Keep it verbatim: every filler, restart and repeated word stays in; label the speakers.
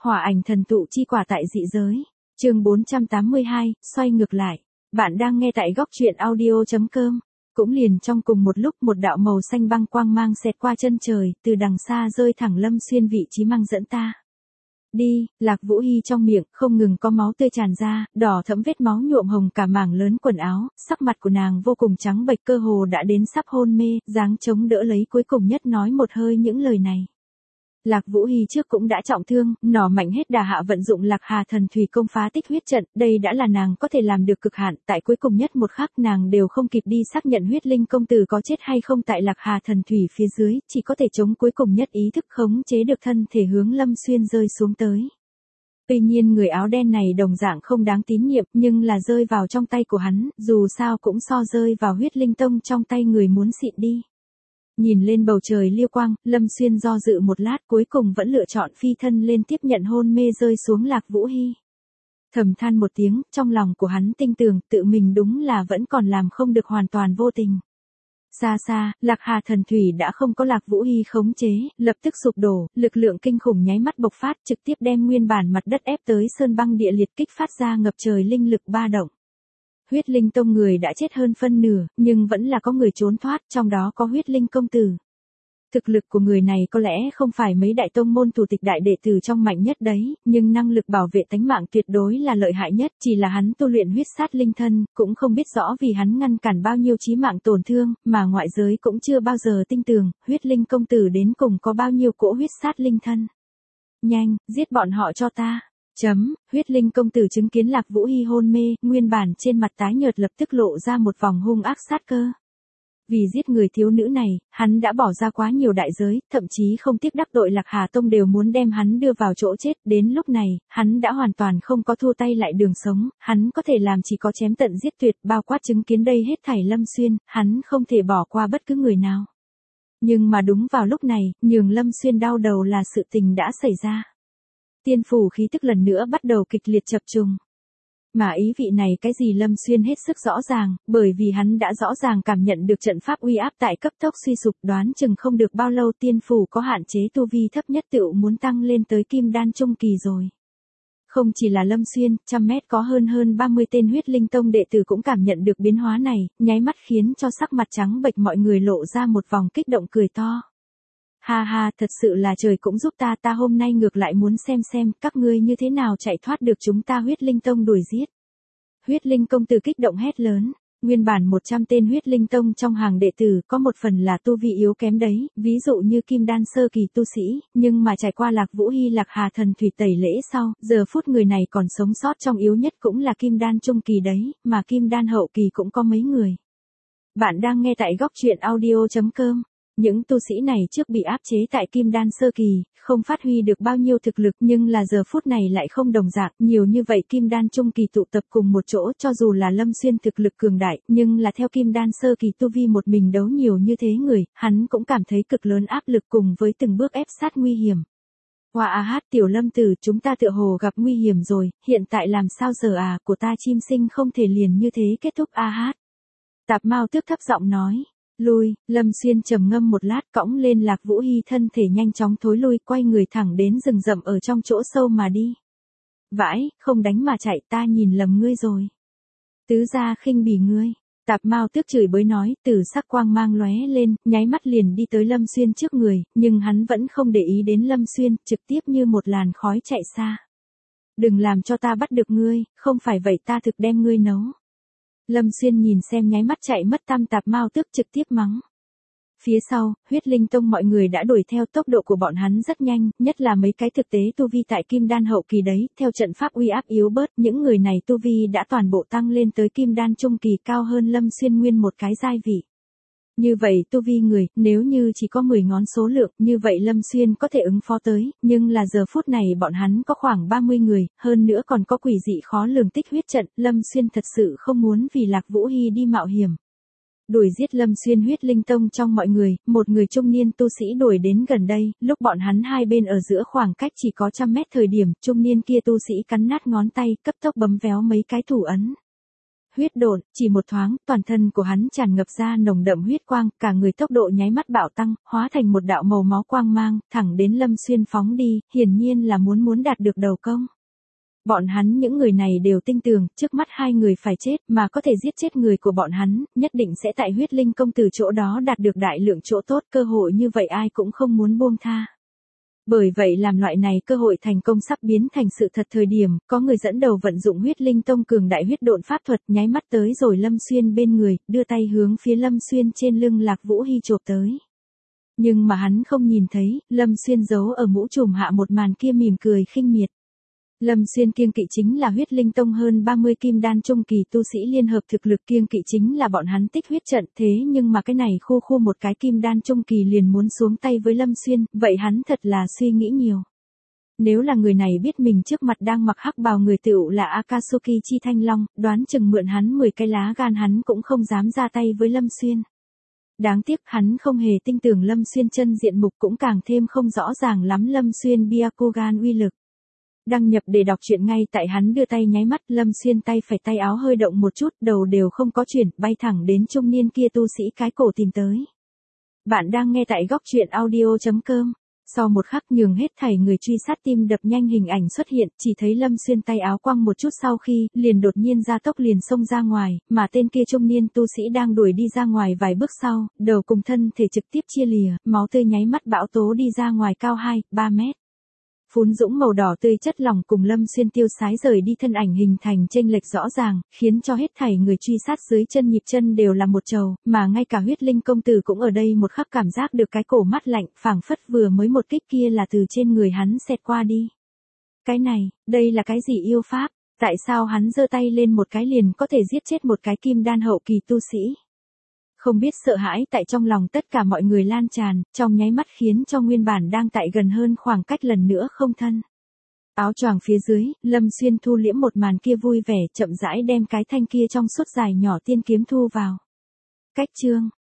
Speaker 1: Hỏa ảnh thần tụ chi quả tại dị giới. Chương bốn trăm tám mươi hai, xoay ngược lại. Bạn đang nghe tại góc truyện audio chấm com. Cũng liền trong cùng một lúc, một đạo màu xanh băng quang mang xẹt qua chân trời, từ đằng xa rơi thẳng Lâm Xuyên vị trí mang dẫn ta. Đi, Lạc Vũ Hy trong miệng không ngừng có máu tươi tràn ra, đỏ thẫm vết máu nhuộm hồng cả mảng lớn quần áo, sắc mặt của nàng vô cùng trắng bệch, cơ hồ đã đến sắp hôn mê, dáng chống đỡ lấy cuối cùng nhất nói một hơi những lời này. Lạc Vũ Hy trước cũng đã trọng thương, nỏ mạnh hết đà hạ vận dụng Lạc Hà thần thủy công phá tích huyết trận, đây đã là nàng có thể làm được cực hạn, tại cuối cùng nhất một khắc nàng đều không kịp đi xác nhận huyết linh công tử có chết hay không tại Lạc Hà thần thủy phía dưới, chỉ có thể chống cuối cùng nhất ý thức khống chế được thân thể hướng Lâm Xuyên rơi xuống tới. Tuy nhiên người áo đen này đồng dạng không đáng tín nhiệm, nhưng là rơi vào trong tay của hắn, dù sao cũng so rơi vào huyết linh tông trong tay người muốn xịn đi. Nhìn lên bầu trời liêu quang, Lâm Xuyên do dự một lát cuối cùng vẫn lựa chọn phi thân lên tiếp nhận hôn mê rơi xuống Lạc Vũ Hy. Thầm than một tiếng, trong lòng của hắn tinh tường, tự mình đúng là vẫn còn làm không được hoàn toàn vô tình. Xa xa, Lạc Hà thần thủy đã không có Lạc Vũ Hy khống chế, lập tức sụp đổ, lực lượng kinh khủng nháy mắt bộc phát, trực tiếp đem nguyên bản mặt đất ép tới sơn băng địa liệt, kích phát ra ngập trời linh lực ba động. Huyết linh tông người đã chết hơn phân nửa, nhưng vẫn là có người trốn thoát, trong đó có huyết linh công tử. Thực lực của người này có lẽ không phải mấy đại tông môn thủ tịch đại đệ tử trong mạnh nhất đấy, nhưng năng lực bảo vệ tánh mạng tuyệt đối là lợi hại nhất, chỉ là hắn tu luyện huyết sát linh thân, cũng không biết rõ vì hắn ngăn cản bao nhiêu chí mạng tổn thương, mà ngoại giới cũng chưa bao giờ tin tưởng, huyết linh công tử đến cùng có bao nhiêu cỗ huyết sát linh thân. Nhanh, giết bọn họ cho ta. Chấm, huyết linh công tử chứng kiến Lạc Vũ Hy hôn mê, nguyên bản trên mặt tái nhợt lập tức lộ ra một vòng hung ác sát cơ. Vì giết người thiếu nữ này, hắn đã bỏ ra quá nhiều đại giới, thậm chí không tiếc đắc tội Lạc Hà Tông đều muốn đem hắn đưa vào chỗ chết, đến lúc này, hắn đã hoàn toàn không có thua tay lại đường sống, hắn có thể làm chỉ có chém tận giết tuyệt, bao quát chứng kiến đây hết thảy Lâm Xuyên, hắn không thể bỏ qua bất cứ người nào. Nhưng mà đúng vào lúc này, nhường Lâm Xuyên đau đầu là sự tình đã xảy ra. Tiên phủ khí tức lần nữa bắt đầu kịch liệt chập trùng. Mà ý vị này cái gì Lâm Xuyên hết sức rõ ràng, bởi vì hắn đã rõ ràng cảm nhận được trận pháp uy áp tại cấp tốc suy sụp, đoán chừng không được bao lâu tiên phủ có hạn chế tu vi thấp nhất tựu muốn tăng lên tới kim đan trung kỳ rồi. Không chỉ là Lâm Xuyên, trăm mét có hơn hơn ba mươi tên huyết linh tông đệ tử cũng cảm nhận được biến hóa này, nháy mắt khiến cho sắc mặt trắng bệch mọi người lộ ra một vòng kích động cười to. Ha ha, thật sự là trời cũng giúp ta, ta hôm nay ngược lại muốn xem xem các ngươi như thế nào chạy thoát được chúng ta huyết linh tông đuổi giết. Huyết linh công tử kích động hét lớn, nguyên bản một trăm tên huyết linh tông trong hàng đệ tử có một phần là tu vi yếu kém đấy, ví dụ như kim đan sơ kỳ tu sĩ, nhưng mà trải qua Lạc Vũ Hy Lạc Hà thần thủy tẩy lễ sau, giờ phút người này còn sống sót trong yếu nhất cũng là kim đan trung kỳ đấy, mà kim đan hậu kỳ cũng có mấy người. Bạn đang nghe tại góc truyện audio chấm com. Những tu sĩ này trước bị áp chế tại kim đan sơ kỳ, không phát huy được bao nhiêu thực lực, nhưng là giờ phút này lại không đồng dạng, nhiều như vậy kim đan trung kỳ tụ tập cùng một chỗ, cho dù là Lâm Xuyên thực lực cường đại, nhưng là theo kim đan sơ kỳ tu vi một mình đấu nhiều như thế người, hắn cũng cảm thấy cực lớn áp lực cùng với từng bước ép sát nguy hiểm. Hoa a hát tiểu Lâm tử, chúng ta tựa hồ gặp nguy hiểm rồi, hiện tại làm sao giờ à, của ta chim sinh không thể liền như thế kết thúc a hát. Tạp Mao Tước thấp giọng nói. Lui, Lâm Xuyên trầm ngâm một lát cõng lên Lạc Vũ Hy thân thể nhanh chóng thối lui, quay người thẳng đến rừng rậm ở trong chỗ sâu mà đi. Vãi, không đánh mà chạy, ta nhìn lầm ngươi rồi. Tứ gia khinh bỉ ngươi. Tạp Mao Tước chửi bới nói, từ sắc quang mang lóe lên, nháy mắt liền đi tới Lâm Xuyên trước người, nhưng hắn vẫn không để ý đến Lâm Xuyên, trực tiếp như một làn khói chạy xa. Đừng làm cho ta bắt được ngươi, không phải vậy ta thực đem ngươi nấu. Lâm Xuyên nhìn xem nháy mắt chạy mất tam Tạp Mao Tước trực tiếp mắng. Phía sau, huyết linh tông mọi người đã đuổi theo, tốc độ của bọn hắn rất nhanh, nhất là mấy cái thực tế tu vi tại kim đan hậu kỳ đấy, theo trận pháp uy áp yếu bớt, những người này tu vi đã toàn bộ tăng lên tới kim đan trung kỳ, cao hơn Lâm Xuyên nguyên một cái giai vị. Như vậy tu vi người, nếu như chỉ có mười ngón số lượng, như vậy Lâm Xuyên có thể ứng phó tới, nhưng là giờ phút này bọn hắn có khoảng ba mươi người, hơn nữa còn có quỷ dị khó lường tích huyết trận, Lâm Xuyên thật sự không muốn vì Lạc Vũ Hy đi mạo hiểm. Đuổi giết Lâm Xuyên huyết linh tông trong mọi người, một người trung niên tu sĩ đuổi đến gần đây, lúc bọn hắn hai bên ở giữa khoảng cách chỉ có trăm mét thời điểm, trung niên kia tu sĩ cắn nát ngón tay, cấp tốc bấm véo mấy cái thủ ấn. huyết độn, chỉ một thoáng, toàn thân của hắn tràn ngập ra nồng đậm huyết quang, cả người tốc độ nháy mắt bạo tăng, hóa thành một đạo màu máu quang mang, thẳng đến Lâm Xuyên phóng đi, hiển nhiên là muốn muốn đạt được đầu công. Bọn hắn những người này đều tin tưởng, trước mắt hai người phải chết, mà có thể giết chết người của bọn hắn, nhất định sẽ tại huyết linh công từ chỗ đó đạt được đại lượng chỗ tốt, cơ hội như vậy ai cũng không muốn buông tha. Bởi vậy làm loại này cơ hội thành công sắp biến thành sự thật thời điểm, có người dẫn đầu vận dụng huyết linh tông cường đại huyết độn pháp thuật nháy mắt tới rồi Lâm Xuyên bên người, đưa tay hướng phía Lâm Xuyên trên lưng Lạc Vũ Hy chộp tới. Nhưng mà hắn không nhìn thấy, Lâm Xuyên giấu ở mũ trùm hạ một màn kia mỉm cười khinh miệt. Lâm Xuyên kiêng kỵ chính là huyết linh tông hơn ba mươi kim đan trung kỳ tu sĩ liên hợp thực lực, kiêng kỵ chính là bọn hắn tích huyết trận, thế nhưng mà cái này khu khu một cái kim đan trung kỳ liền muốn xuống tay với Lâm Xuyên, vậy hắn thật là suy nghĩ nhiều. Nếu là người này biết mình trước mặt đang mặc hắc bào người tựu là Akatsuki chi thanh long, đoán chừng mượn hắn mười cái lá gan hắn cũng không dám ra tay với Lâm Xuyên. Đáng tiếc hắn không hề tin tưởng Lâm Xuyên chân diện mục, cũng càng thêm không rõ ràng lắm Lâm Xuyên Byakugan uy lực. Đăng nhập để đọc truyện ngay tại hắn đưa tay nháy mắt, Lâm Xuyên tay phải tay áo hơi động một chút, đầu đều không có chuyển, bay thẳng đến trung niên kia tu sĩ cái cổ tìm tới. Bạn đang nghe tại góc truyện audio chấm com. Sau một khắc nhường hết thảy người truy sát tim đập nhanh hình ảnh xuất hiện, chỉ thấy Lâm Xuyên tay áo quăng một chút sau khi, liền đột nhiên ra tốc liền xông ra ngoài, mà tên kia trung niên tu sĩ đang đuổi đi ra ngoài vài bước sau, đầu cùng thân thể trực tiếp chia lìa, máu tươi nháy mắt bão tố đi ra ngoài cao hai, ba mét. Phún dũng màu đỏ tươi chất lỏng cùng Lâm Xuyên tiêu sái rời đi thân ảnh hình thành chênh lệch rõ ràng, khiến cho hết thảy người truy sát dưới chân nhịp chân đều là một trầu, mà ngay cả huyết linh công tử cũng ở đây một khắc cảm giác được cái cổ mát lạnh, phảng phất vừa mới một kích kia là từ trên người hắn xẹt qua đi. Cái này, đây là cái gì yêu pháp, tại sao hắn giơ tay lên một cái liền có thể giết chết một cái kim đan hậu kỳ tu sĩ? Không biết sợ hãi tại trong lòng tất cả mọi người lan tràn, trong nháy mắt khiến cho nguyên bản đang tại gần hơn khoảng cách lần nữa không thân. Áo choàng phía dưới, Lâm Xuyên thu liễm một màn kia vui vẻ, chậm rãi đem cái thanh kia trong suốt dài nhỏ tiên kiếm thu vào. Cách chương,